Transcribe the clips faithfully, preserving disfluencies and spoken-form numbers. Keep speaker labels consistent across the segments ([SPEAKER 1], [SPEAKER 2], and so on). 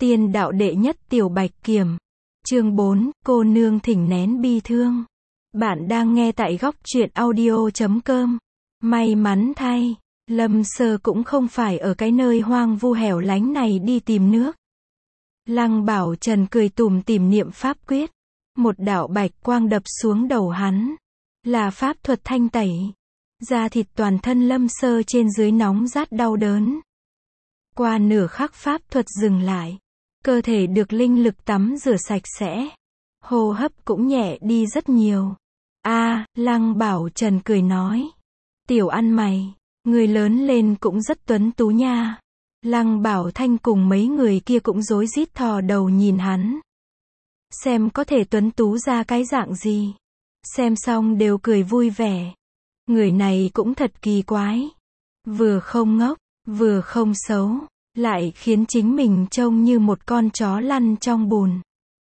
[SPEAKER 1] Tiên đạo đệ nhất tiểu bạch kiểm. Chương bốn, cô nương thỉnh nén bi thương. Bạn đang nghe tại góc truyện audio chấm com. May mắn thay, Lâm Sơ cũng không phải ở cái nơi hoang vu hẻo lánh này đi tìm nước. Lăng Bảo Trần cười tủm tỉm niệm pháp quyết. Một đạo bạch quang đập xuống đầu hắn. Là pháp thuật thanh tẩy. Da thịt toàn thân Lâm Sơ trên dưới nóng rát đau đớn. Qua nửa khắc pháp thuật dừng lại. Cơ thể được linh lực tắm rửa sạch sẽ. Hô hấp cũng nhẹ đi rất nhiều. A, à, Lăng Bảo Trần cười nói. Tiểu ăn mày, người lớn lên cũng rất tuấn tú nha. Lăng Bảo Thanh cùng mấy người kia cũng rối rít thò đầu nhìn hắn. Xem có thể tuấn tú ra cái dạng gì. Xem xong đều cười vui vẻ. Người này cũng thật kỳ quái. Vừa không ngốc, vừa không xấu, lại khiến chính mình trông như một con chó lăn trong bùn.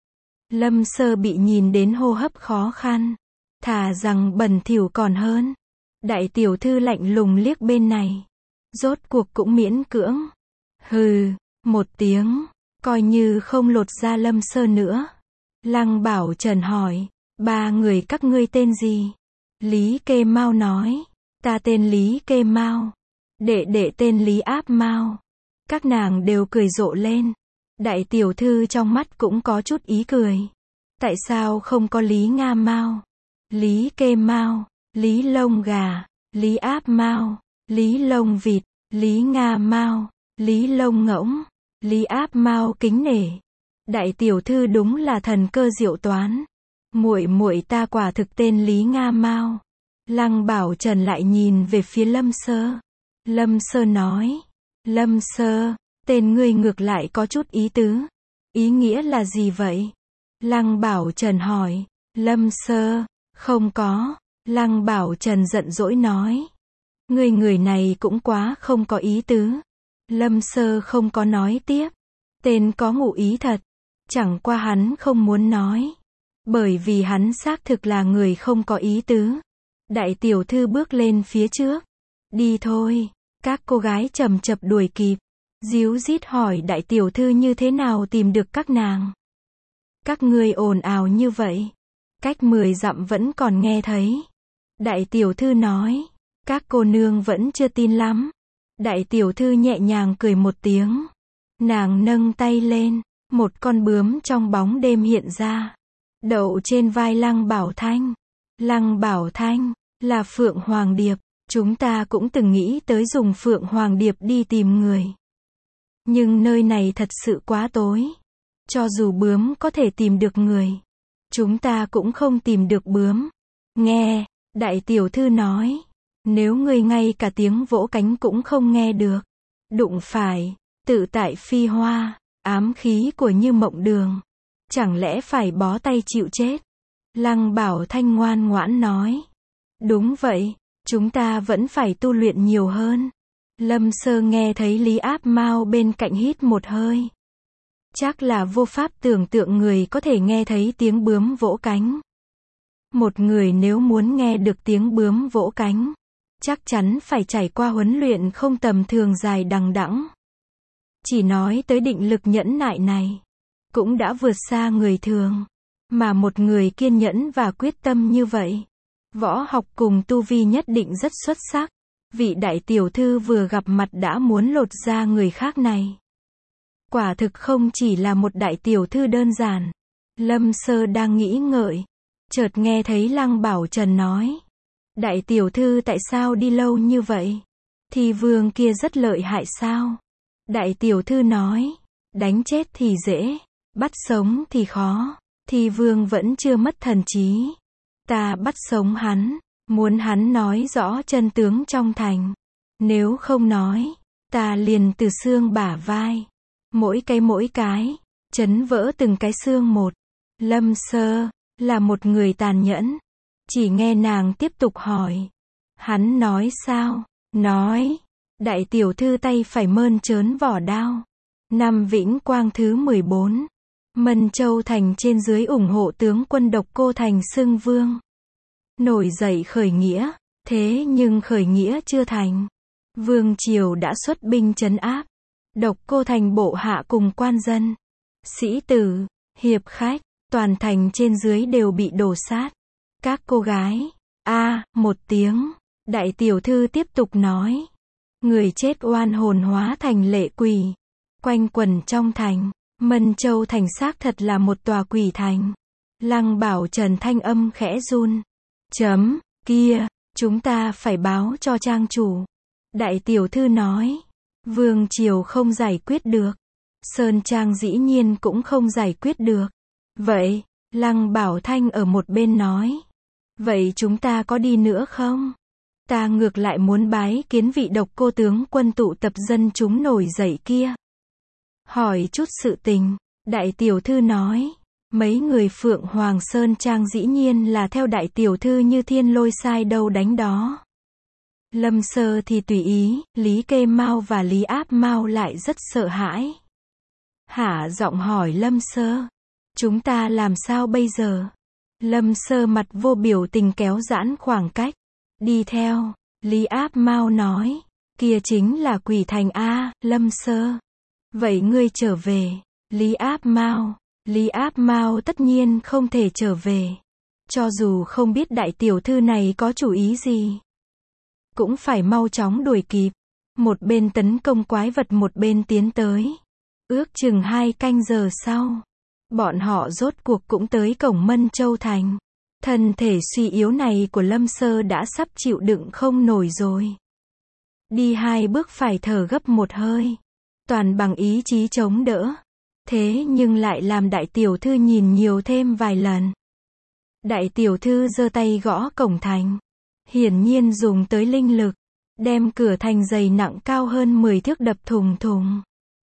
[SPEAKER 1] Lâm Sơ bị nhìn đến hô hấp khó khăn. Thà rằng bẩn thỉu còn hơn. Đại tiểu thư lạnh lùng liếc bên này. Rốt cuộc cũng miễn cưỡng. Hừ, một tiếng, coi như không lột ra Lâm Sơ nữa. Lăng Bảo Trần hỏi, ba người các ngươi tên gì? Lý Kê Mao nói, ta tên Lý Kê Mao. Đệ đệ tên Lý Áp Mao. Các nàng đều cười rộ lên. Đại tiểu thư trong mắt cũng có chút ý cười. Tại sao không có Lý Nga Mao? Lý Kê Mao, Lý Lông Gà, Lý Áp Mao, Lý Lông Vịt, Lý Nga Mao, Lý Lông Ngỗng, Lý Áp Mao kính nể. Đại tiểu thư đúng là thần cơ diệu toán. Muội muội ta quả thực tên Lý Nga Mao. Lăng Bảo Trần lại nhìn về phía Lâm Sơ. Lâm Sơ nói, Lâm Sơ, tên ngươi ngược lại có chút ý tứ. Ý nghĩa là gì vậy? Lăng Bảo Trần hỏi. Lâm Sơ, không có. Lăng Bảo Trần giận dỗi nói. Ngươi người này cũng quá không có ý tứ. Lâm Sơ không có nói tiếp. Tên có ngụ ý thật. Chẳng qua hắn không muốn nói. Bởi vì hắn xác thực là người không có ý tứ. Đại tiểu thư bước lên phía trước. Đi thôi. Các cô gái chầm chập đuổi kịp. Díu dít hỏi đại tiểu thư như thế nào tìm được các nàng. Các ngươi ồn ào như vậy. Cách mười dặm vẫn còn nghe thấy. Đại tiểu thư nói. Các cô nương vẫn chưa tin lắm. Đại tiểu thư nhẹ nhàng cười một tiếng. Nàng nâng tay lên. Một con bướm trong bóng đêm hiện ra. Đậu trên vai Lăng Bảo Thanh. Lăng Bảo Thanh, là Phượng Hoàng Điệp. Chúng ta cũng từng nghĩ tới dùng Phượng Hoàng Điệp đi tìm người. Nhưng nơi này thật sự quá tối. Cho dù bướm có thể tìm được người. Chúng ta cũng không tìm được bướm. Nghe, đại tiểu thư nói. Nếu ngươi ngay cả tiếng vỗ cánh cũng không nghe được. Đụng phải, tự tại phi hoa, ám khí của Như Mộng Đường. Chẳng lẽ phải bó tay chịu chết? Lăng Bảo Thanh ngoan ngoãn nói. Đúng vậy, chúng ta vẫn phải tu luyện nhiều hơn. Lâm Sơ nghe thấy Lý Áp Mao bên cạnh hít một hơi. Chắc là vô pháp tưởng tượng người có thể nghe thấy tiếng bướm vỗ cánh. Một người nếu muốn nghe được tiếng bướm vỗ cánh, chắc chắn phải trải qua huấn luyện không tầm thường dài đằng đẵng. Chỉ nói tới định lực nhẫn nại này, cũng đã vượt xa người thường. Mà một người kiên nhẫn và quyết tâm như vậy, võ học cùng tu vi nhất định rất xuất sắc. Vị đại tiểu thư vừa gặp mặt đã muốn lột da người khác này. Quả thực không chỉ là một đại tiểu thư đơn giản. Lâm Sơ đang nghĩ ngợi. Chợt nghe thấy Lăng Bảo Trần nói. Đại tiểu thư tại sao đi lâu như vậy? Thì vương kia rất lợi hại sao? Đại tiểu thư nói. Đánh chết thì dễ. Bắt sống thì khó. Thì vương vẫn chưa mất thần trí. Ta bắt sống hắn. Muốn hắn nói rõ chân tướng trong thành. Nếu không nói, ta liền từ xương bả vai. Mỗi cái mỗi cái, chấn vỡ từng cái xương một. Lâm Sơ, là một người tàn nhẫn. Chỉ nghe nàng tiếp tục hỏi. Hắn nói sao? Nói. Đại tiểu thư tay phải mơn trớn vỏ đao. Năm Vĩnh Quang thứ mười bốn. Mân Châu thành trên dưới ủng hộ tướng quân Độc Cô Thành xưng vương. Nổi dậy khởi nghĩa. Thế nhưng khởi nghĩa chưa thành. Vương triều đã xuất binh trấn áp. Độc Cô Thành bộ hạ cùng quan dân. sĩ tử, hiệp khách, toàn thành trên dưới đều bị đổ sát. Các cô gái, a, một tiếng, đại tiểu thư tiếp tục nói. Người chết oan hồn hóa thành lệ quỷ, quanh quẩn trong thành. Mân Châu thành xác thật là một tòa quỷ thành. Lăng Bảo Trần thanh âm khẽ run. Chấm, kia, chúng ta phải báo cho trang chủ. Đại tiểu thư nói. Vương triều không giải quyết được. Sơn Trang dĩ nhiên cũng không giải quyết được. Vậy, Lăng Bảo Thanh ở một bên nói. Vậy chúng ta có đi nữa không? Ta ngược lại muốn bái kiến vị Độc Cô tướng quân tụ tập dân chúng nổi dậy kia. Hỏi chút sự tình, đại tiểu thư nói. Mấy người Phượng Hoàng Sơn Trang dĩ nhiên là theo đại tiểu thư như thiên lôi sai đâu đánh đó. Lâm Sơ thì tùy ý, Lý Kê Mao và Lý Áp Mao lại rất sợ hãi. Hạ giọng hỏi Lâm Sơ. Chúng ta làm sao bây giờ? Lâm Sơ mặt vô biểu tình kéo giãn khoảng cách. Đi theo, Lý Áp Mao nói. Kia chính là quỷ thành A, Lâm Sơ. Vậy ngươi trở về. Lý Áp Mao. Lý Áp Mao tất nhiên không thể trở về. Cho dù không biết đại tiểu thư này có chủ ý gì, cũng phải mau chóng đuổi kịp. Một bên tấn công quái vật một bên tiến tới. Ước chừng hai canh giờ sau, bọn họ rốt cuộc cũng tới cổng Mân Châu thành. Thân thể suy yếu này của Lâm Sơ đã sắp chịu đựng không nổi rồi. Đi hai bước phải thở gấp một hơi. Toàn bằng ý chí chống đỡ. Thế nhưng lại làm đại tiểu thư nhìn nhiều thêm vài lần. Đại tiểu thư giơ tay gõ cổng thành. Hiển nhiên dùng tới linh lực. Đem cửa thành dày nặng cao hơn mười thước đập thùng thùng.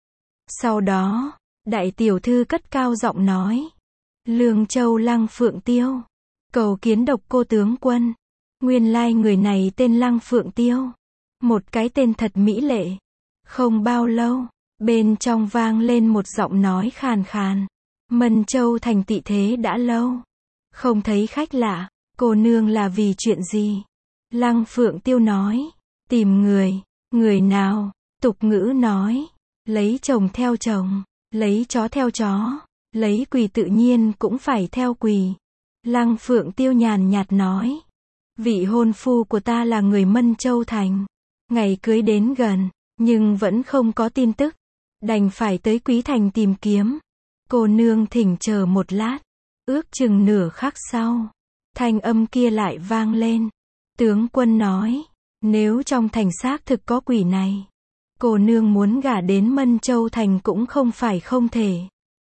[SPEAKER 1] Sau đó, đại tiểu thư cất cao giọng nói. Lương Châu Lăng Phượng Tiêu. Cầu kiến Độc Cô tướng quân. Nguyên lai người này tên Lăng Phượng Tiêu. Một cái tên thật mỹ lệ. Không bao lâu, bên trong vang lên một giọng nói khàn khàn. Mân Châu thành tị thế đã lâu. Không thấy khách lạ. Cô nương là vì chuyện gì? Lăng Phượng Tiêu nói. Tìm người. Người nào? Tục ngữ nói. Lấy chồng theo chồng. Lấy chó theo chó. Lấy quỷ tự nhiên cũng phải theo quỷ. Lăng Phượng Tiêu nhàn nhạt nói. Vị hôn phu của ta là người Mân Châu thành. Ngày cưới đến gần, nhưng vẫn không có tin tức. Đành phải tới Quý Thành tìm kiếm. Cô nương thỉnh chờ một lát. Ước chừng nửa khắc sau, thanh âm kia lại vang lên. Tướng quân nói, nếu trong thành xác thực có quỷ này, cô nương muốn gả đến Mân Châu thành cũng không phải không thể.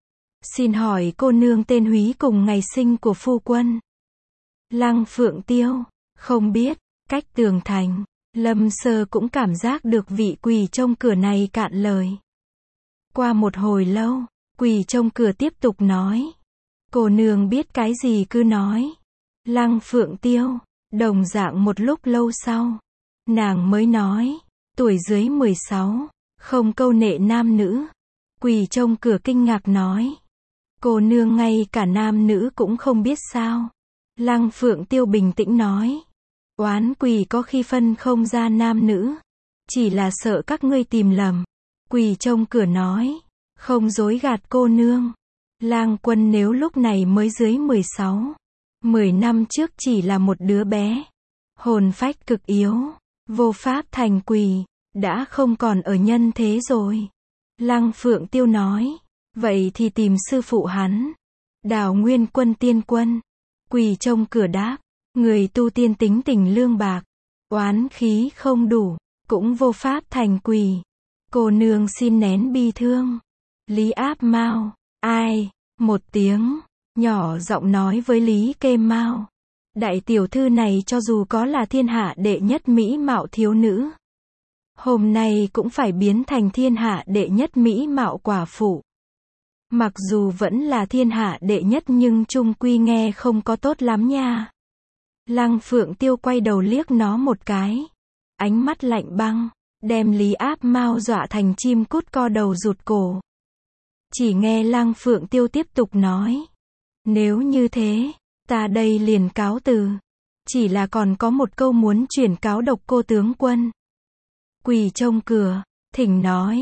[SPEAKER 1] Xin hỏi cô nương tên húy cùng ngày sinh của phu quân? Lăng Phượng Tiêu, không biết. Cách tường thành, Lâm Sơ cũng cảm giác được vị quỷ trông cửa này cạn lời. Qua một hồi lâu, quỷ trông cửa tiếp tục nói. Cô nương biết cái gì cứ nói. Lăng Phượng Tiêu, đồng dạng một lúc lâu sau, nàng mới nói, tuổi dưới mười sáu, không câu nệ nam nữ. Quỷ trông cửa kinh ngạc nói. Cô nương ngay cả nam nữ cũng không biết sao? Lăng Phượng Tiêu bình tĩnh nói. Oán quỷ có khi phân không ra nam nữ. Chỉ là sợ các ngươi tìm lầm. Quỷ trông cửa nói. Không dối gạt cô nương. Lang Quân nếu lúc này mới dưới mười sáu, mười năm trước chỉ là một đứa bé. Hồn phách cực yếu. Vô pháp thành quỷ. Đã không còn ở nhân thế rồi. Lăng Phượng Tiêu nói. Vậy thì tìm sư phụ hắn. Đào Nguyên Quân tiên quân. Quỳ trông cửa đáp. Người tu tiên tính tình lương bạc. Oán khí không đủ. Cũng vô pháp thành quỷ. Cô nương xin nén bi thương. Lý Áp Mao. Ai? Một tiếng. Nhỏ giọng nói với Lý Kê Mao. Đại tiểu thư này cho dù có là thiên hạ đệ nhất mỹ mạo thiếu nữ, hôm nay cũng phải biến thành thiên hạ đệ nhất mỹ mạo quả phụ. Mặc dù vẫn là thiên hạ đệ nhất nhưng chung quy nghe không có tốt lắm nha. Lăng Phượng Tiêu quay đầu liếc nó một cái. Ánh mắt lạnh băng, đem Lý Áp Mao dọa thành chim cút co đầu rụt cổ. Chỉ nghe Lăng Phượng Tiêu tiếp tục nói. Nếu như thế, ta đây liền cáo từ. Chỉ là còn có một câu muốn chuyển cáo Độc Cô tướng quân. Quỳ trông cửa, thỉnh nói.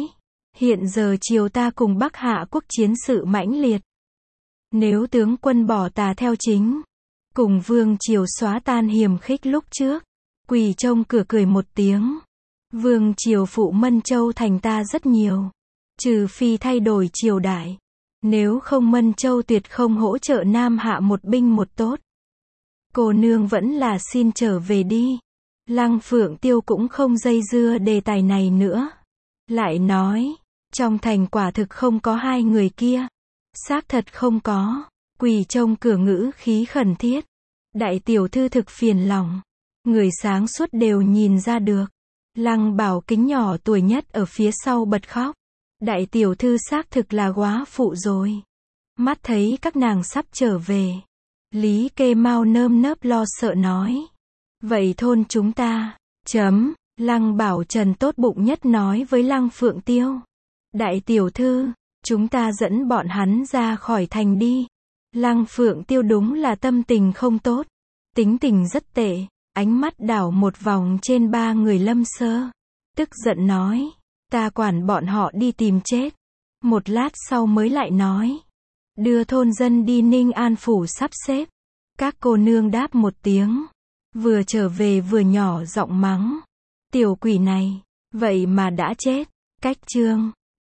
[SPEAKER 1] Hiện giờ triều ta cùng Bắc Hạ quốc chiến sự mãnh liệt. Nếu tướng quân bỏ tà theo chính, cùng vương triều xóa tan hiềm khích lúc trước. Quỳ trông cửa cười một tiếng. Vương triều phụ Mân Châu thành ta rất nhiều. Trừ phi thay đổi triều đại. Nếu không Mân Châu tuyệt không hỗ trợ Nam Hạ một binh một tốt. Cô nương vẫn là xin trở về đi. Lăng Phượng Tiêu cũng không dây dưa đề tài này nữa. Lại nói, trong thành quả thực không có hai người kia. Xác thật không có. Quỳ trông cửa ngữ khí khẩn thiết. Đại tiểu thư thực phiền lòng. Người sáng suốt đều nhìn ra được. Lăng Bảo Kính nhỏ tuổi nhất ở phía sau bật khóc. Đại tiểu thư xác thực là góa phụ rồi. Mắt thấy các nàng sắp trở về. Lý Kê Mau nơm nớp lo sợ nói. Vậy thôn chúng ta, chấm, Lăng Bảo Trần tốt bụng nhất nói với Lăng Phượng Tiêu. Đại tiểu thư, chúng ta dẫn bọn hắn ra khỏi thành đi. Lăng Phượng Tiêu đúng là tâm tình không tốt. Tính tình rất tệ. Ánh mắt đảo một vòng trên ba người Lâm Sơ. Tức giận nói. Ta quản bọn họ đi tìm chết. Một lát sau mới lại nói. Đưa thôn dân đi Ninh An phủ sắp xếp. Các cô nương đáp một tiếng. Vừa trở về vừa nhỏ giọng mắng. Tiểu quỷ này. Vậy mà đã chết. Cách chương.